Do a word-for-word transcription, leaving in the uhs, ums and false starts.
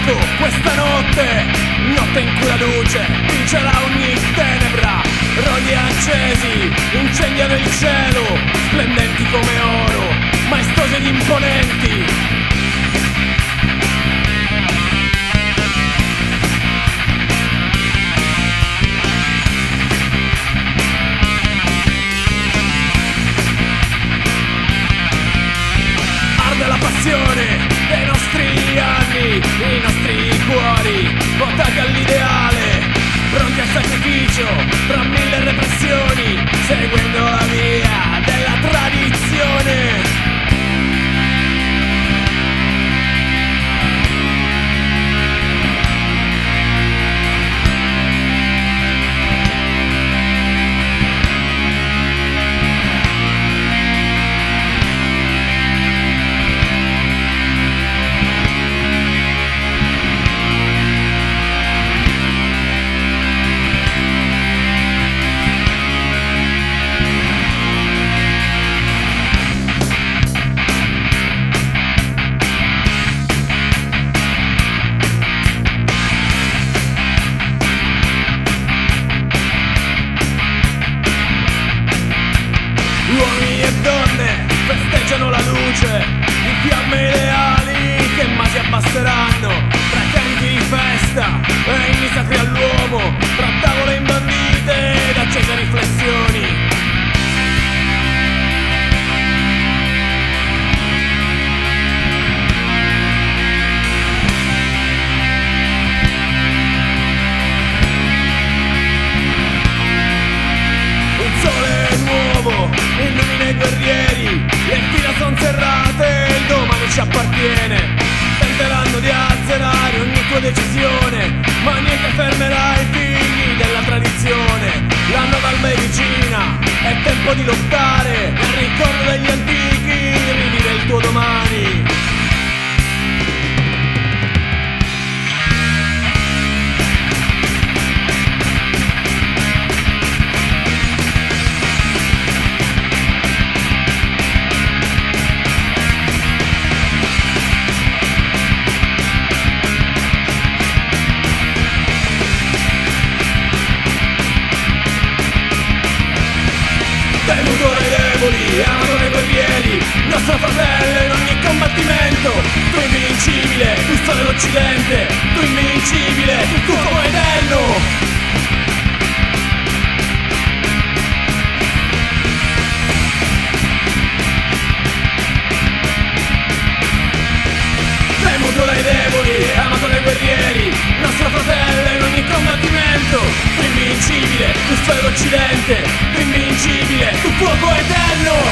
fuoco questa notte, notte in cui la luce vincerà ogni tenebra. Roghi accesi incendiano il cielo, splendenti come oro, maestosi ed imponenti. La passione dei nostri anni, i nostri cuori votati all'ideale, pronti al sacrificio tra mille repressioni, seguendo la via della tradizione. Uomini e donne festeggiano la luce di fiamme ideali che mai si abbasseranno, tra canti di festa e inni sacri all'uomo, tra tavole imbandite ed accese riflessioni. Un sole nuovo illumina i guerrieri, le fila son serrate, il domani ci appartiene. Tenteranno di azzerare ogni tua decisione, ma niente fermerà i figli della tradizione. La nuova medicina, è tempo di lottare, nel ricordo degli antichi, rivivere il tuo domani. Temuto dai deboli, amato dai guerrieri, nostro fratello in ogni combattimento. Tu invincibile, custodio dell'Occidente, tu invincibile, tu fuoco eterno. Temuto dai deboli, amato dai guerrieri, nostro fratello in ogni combattimento. Tu invincibile, custodio dell'Occidente, tu invincibile, tu fuoco eterno.